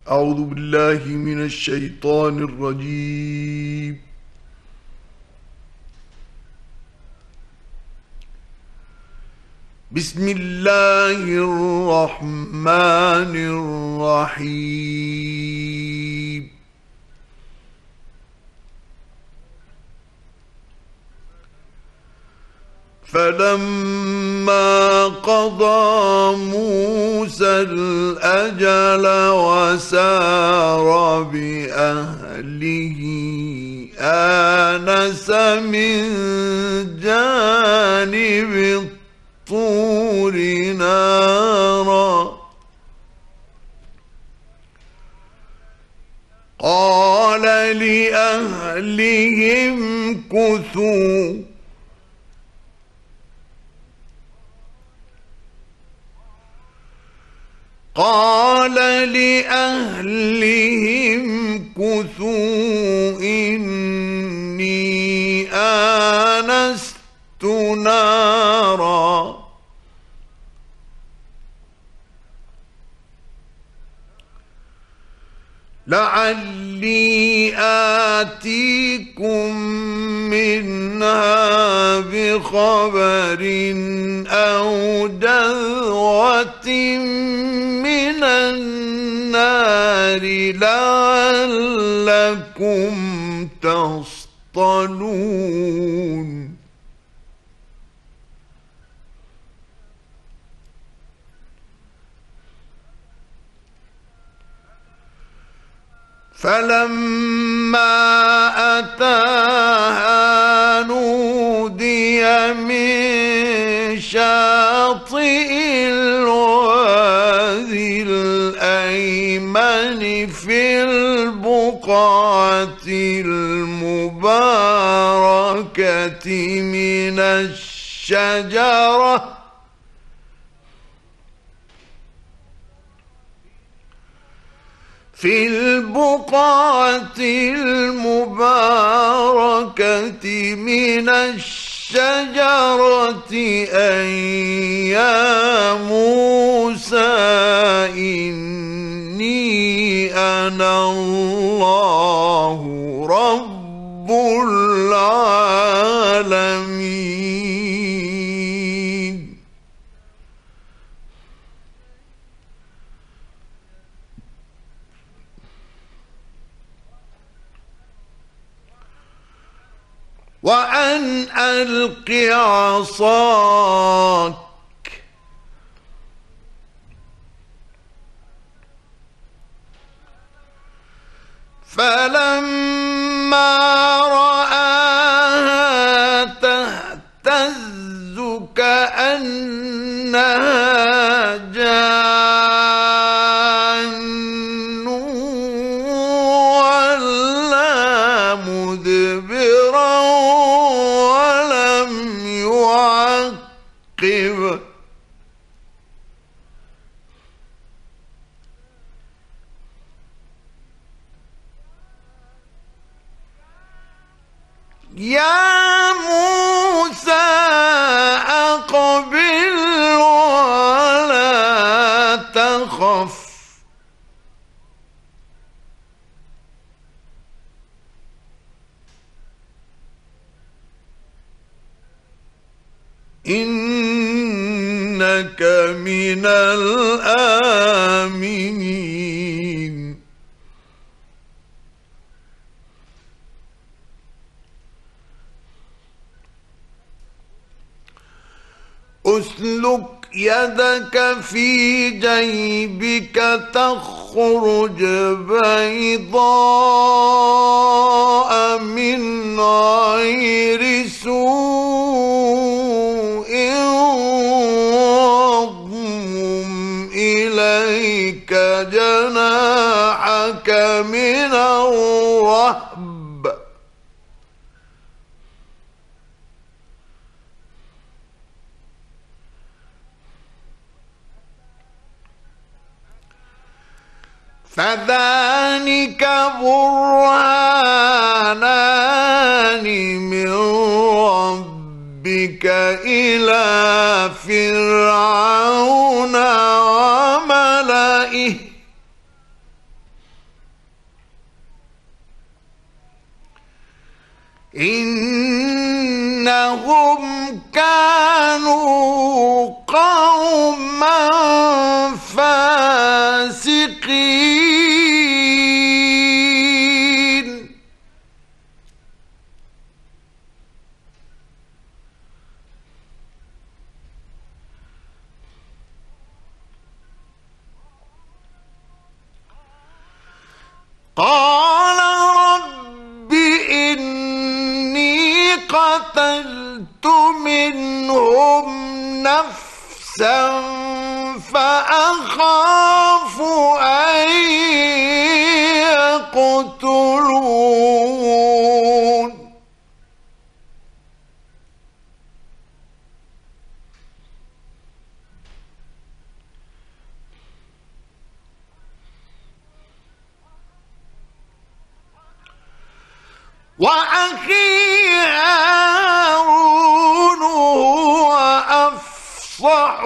أعوذ بالله من الشيطان الرجيم. بسم الله الرحمن الرحيم. فلما قضى موسى الأجل وسار بأهله آنس من جانب الطور نارا قال لأهلهم كثوا إني آنست نارا لعلي آتيكم منها بخبر أو جذوة من النار لعلكم تصطلون. فلما أتاها نودي من شاطئ الوادي الأيمن في البقعة المباركة من الشجرة أن يا موسى إني أنا الله رب العالمين. وأن ألق عصاك فلما رآها تهتز كأنها جان ولا مدبرا ولم يعقب يا موسى أقبل ولا تخف إنك من الآمنين. أسلك يدك في جيبك تخرج بيضاء من غير سوء واضمم إليك جناحك من الرهب فذلك برهانان من ربك إلى فرعون وملئه إنهم كانوا قوما فاسقين. قال رب إني قتلت منهم نفسا فأخاف أن يقتلون. وأخي هارون هو أفصح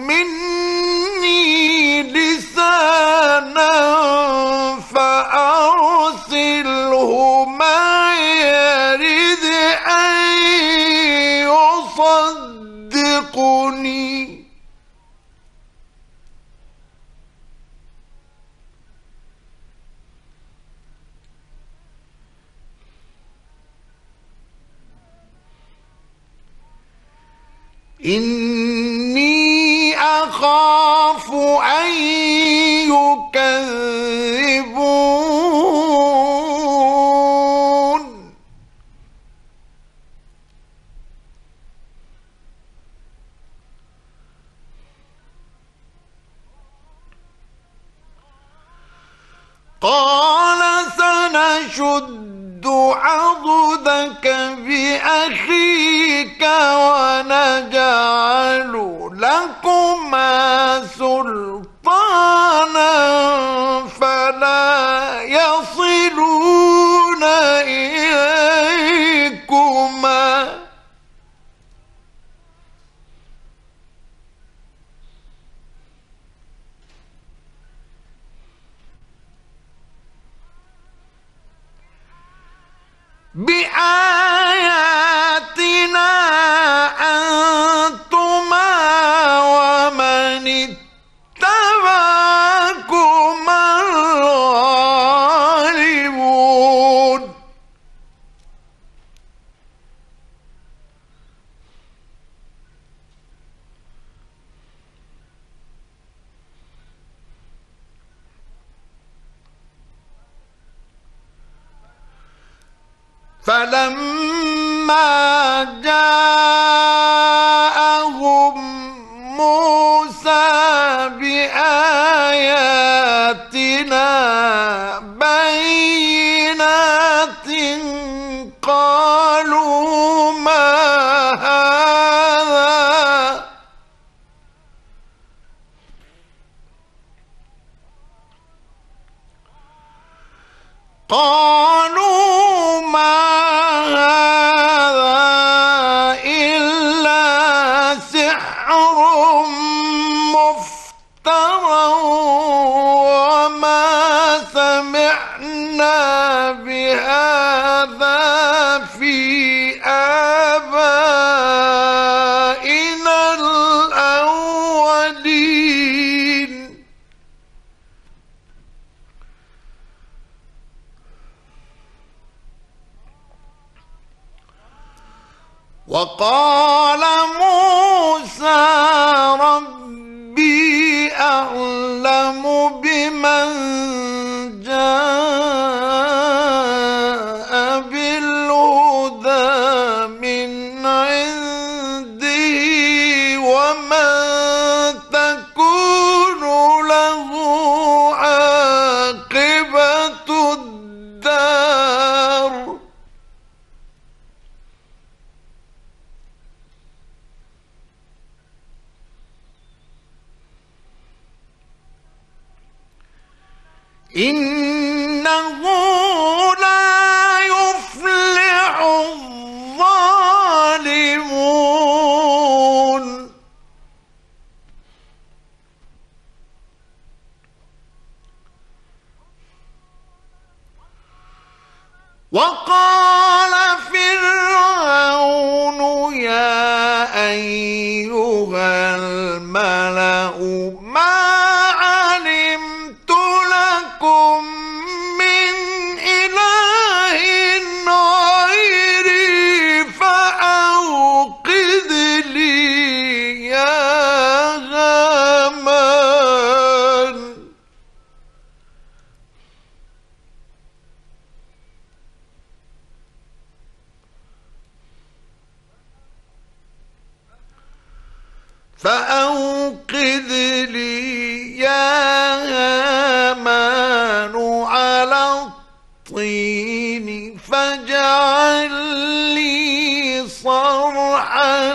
مني لسانا فأرسله معي يرد أن يصدقني. إني أخاف أن يكذبون. قال سنشد عضدك بأخيك ونجعل لكما سلطانا فلا يصلون إليكما. بآياتنا أنتما ومن اتبعكما الغالبون. فلما جاءهم موسى بآياتنا بينات قالوا ما هذا إلا سحر مفترى وما سمعنا بهذا في آبائنا الأولين. وقال موسى ربي أعلم بمن جاء بالهدى من عنده ومن تكون له عاقبة الدار. إنه لا يفلح الظالمون. وقال فرعون فأوقد لي يا هامان على الطين فاجعل لي صرحا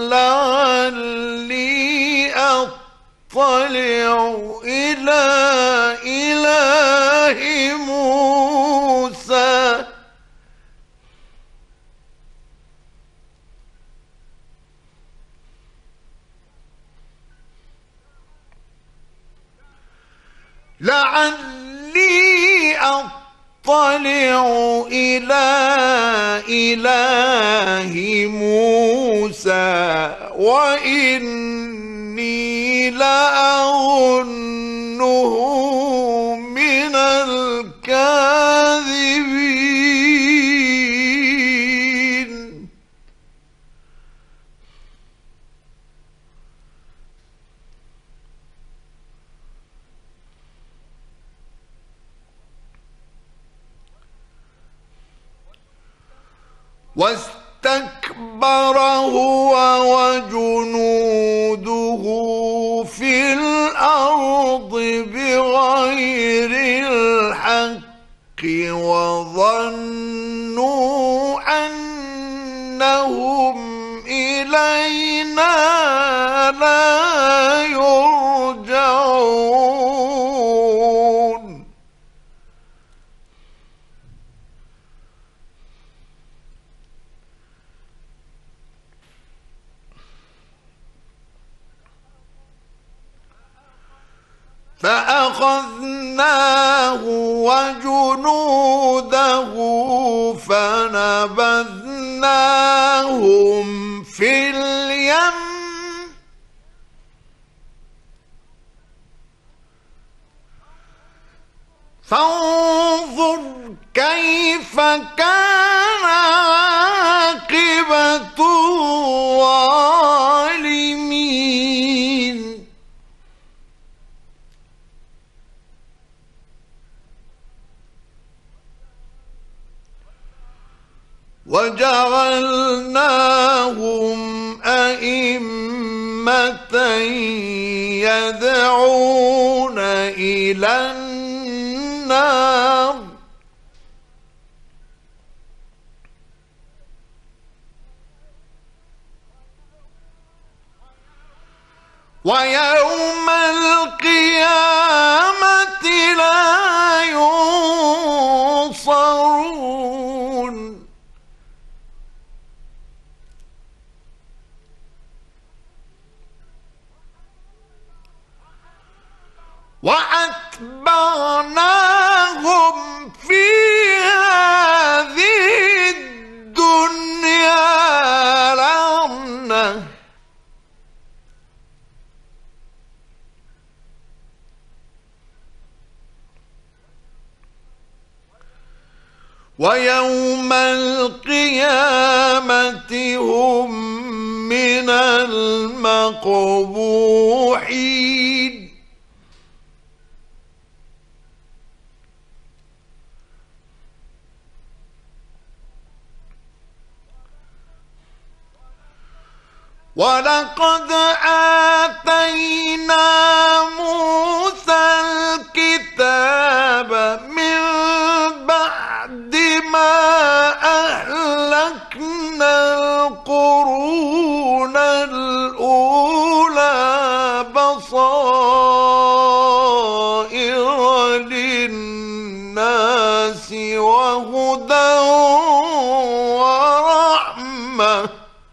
لعلي أطلع إلى إله موسى وإني لأظنه من الكاذبين. واستكبر هو وجنوده في الأرض بغير الحق وظنوا أنهم إلينا لا يرجعون. فأخذناه وجنوده فنبذناهم في اليم فانظر كيف كان عاقبة الظالمين. وجعلناهم أئمة يدعون إلى النار ويوم القيامة لا ينصرون. وأتبعناهم في هذه الدنيا لعنة ويوم القيامة هم من المقبوحين. ولقد آتينا موسى الكتاب من بعد ما أهلكنا القرون الأولى بصائر للناس وهدى ورحمة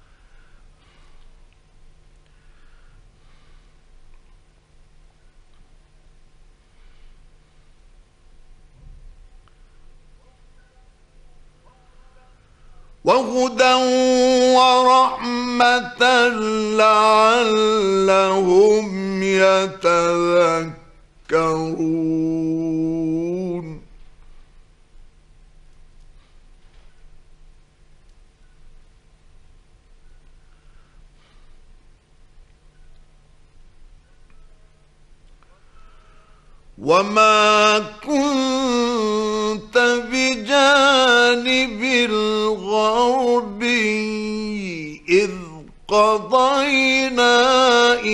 لعلهم يتذكرون. وما كنت بجانب الغربي إذ قضينا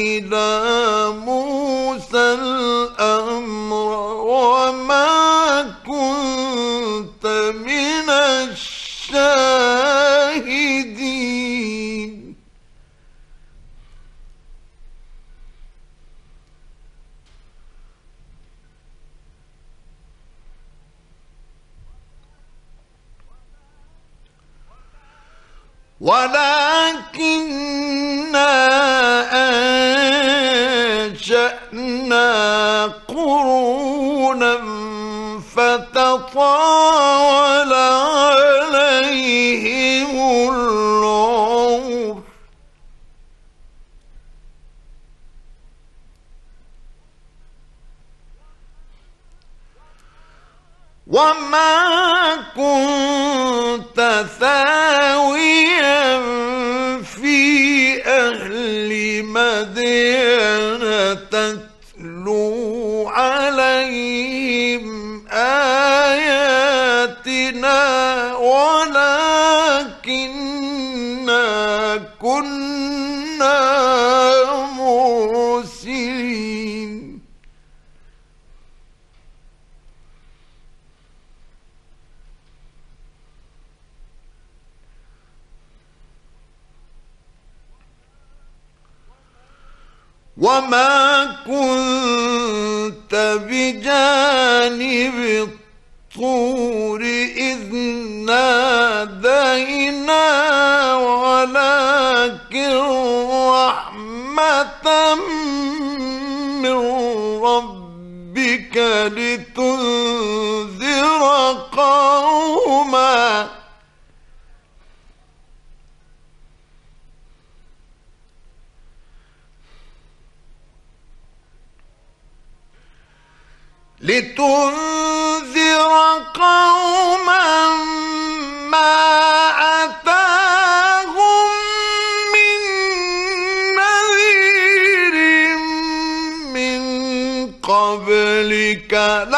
ولكننا أنشأنا قرونا فتطاول عليهم العمر وما كنت ثاويا في أهل مدين تتلو عليهم آياتنا ولكننا كنا مرسلين وما كنت بجانب الطور إذ نادينا ولكن رحمة من ربك لتنذر قوما ما أتاهم من نذير من قبلك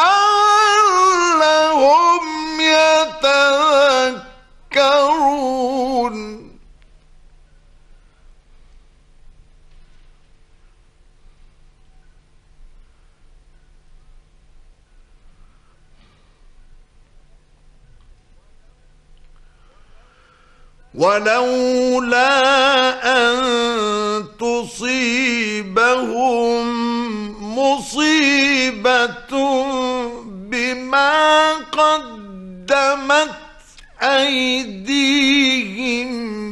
لعلهم يتذكرون ولولا أن تصيبهم مصيبة بما قدمت أيديهم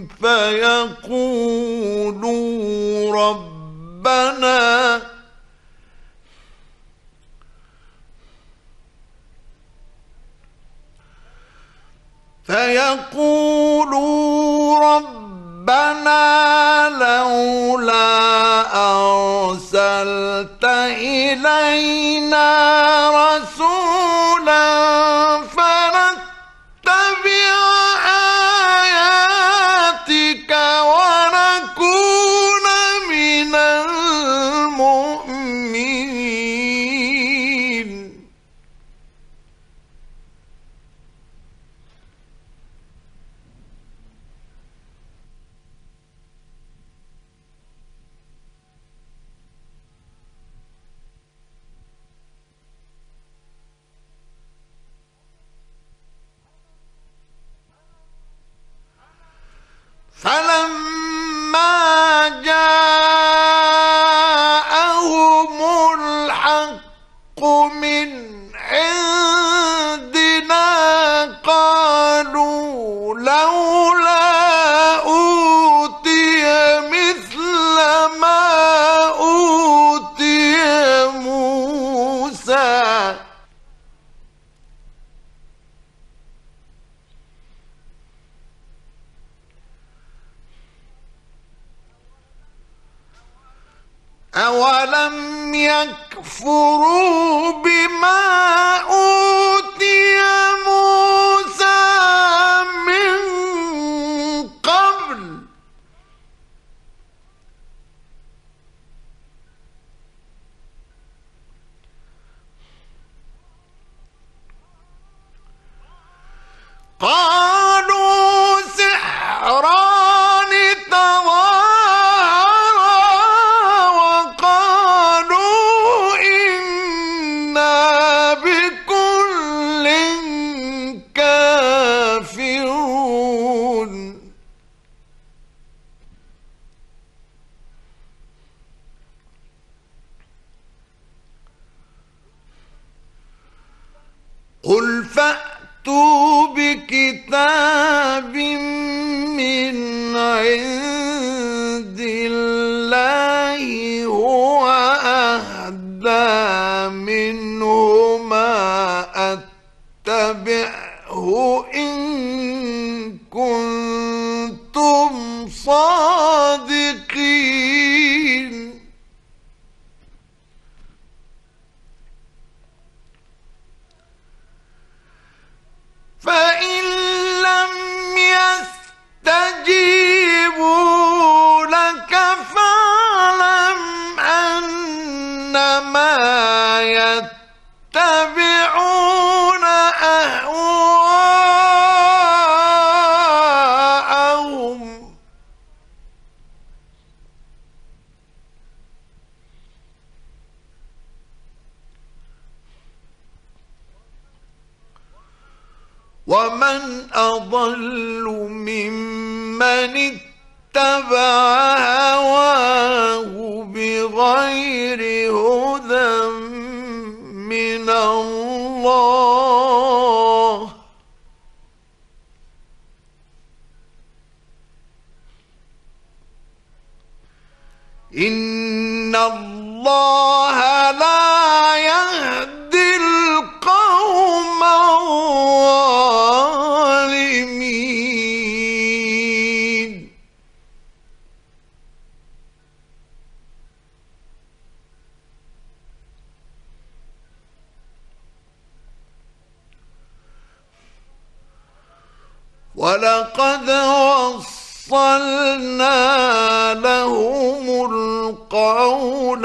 فيقولوا ربنا لولا أرسلت إلينا رسولا فنتبع آياتك ونكون من المؤمنين. فلما جاءهم الحق من عندنا قالوا لولا أوتي مثل ما أوتي موسى أولم يكفروا بما أوتي موسى من قبل قالوا سحران تظاهرا وقالوا إنا بكل كافرون. قل فأتوا فأتوا بكتاب من عند الله هو أهدى منهما أتبعه إن كنتم صادقين. فإن لم يستجيبوا لك فاعلم أنما يتبعون أهواءهم. ومن أضل ممن اتبع هواه بغير هدى من الله. إن الله لا يهدي القوم الظالمين. ولقد وصلنا لهم القول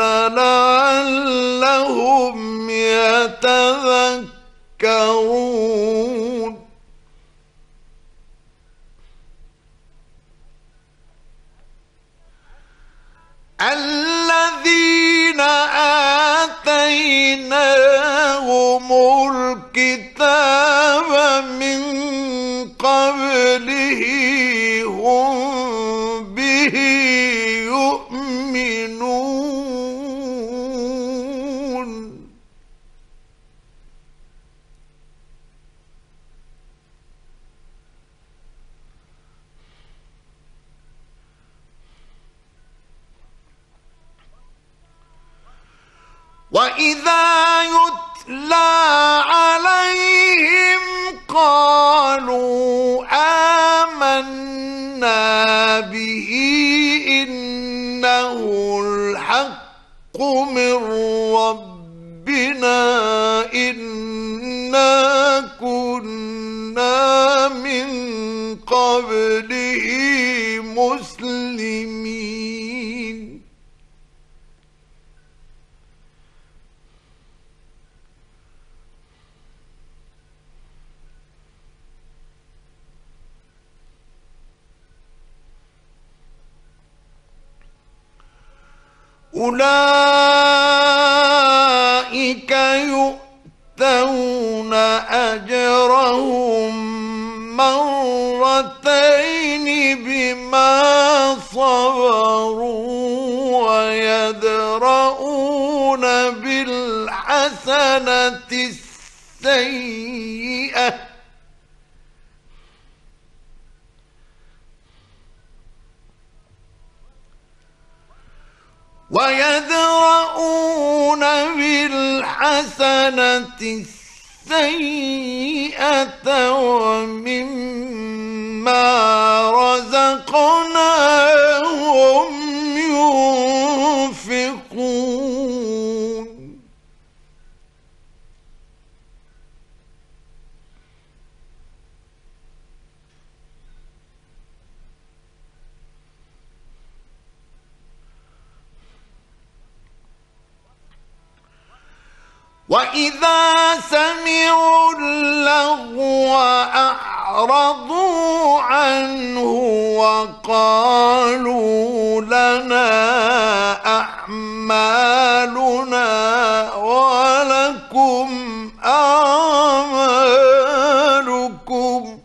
لعلهم يتذكرون. الذين آتيناهم الكتاب من قبله هم به يؤمنون. وإذا يتلى عليهم قالوا آمنا به إنه الحق من ربنا إنا كنا من قبله مسلمين. أولئك يؤتون أجرهم مرتين بما صبروا ويدرؤون بالحسنة السيئة ومما رزقناهم ينفقون. وإذا سمعوا اللغو أعرضوا عنه وقالوا لنا أعمالنا ولكم أعمالكم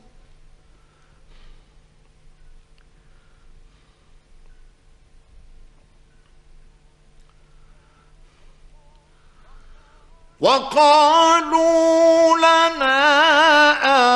وقالوا لنا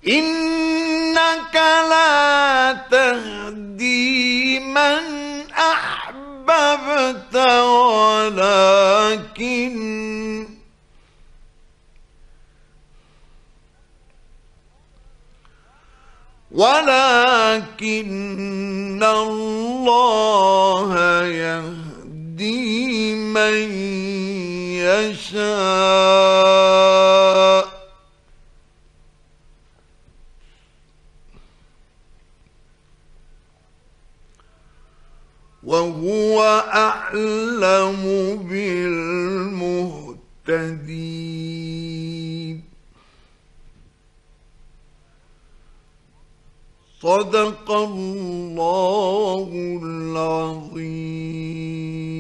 إنك لا تهدي من أحببت ولكن الله يهدي من يشاء وهو أعلم بالمهتدين. صدق الله العظيم.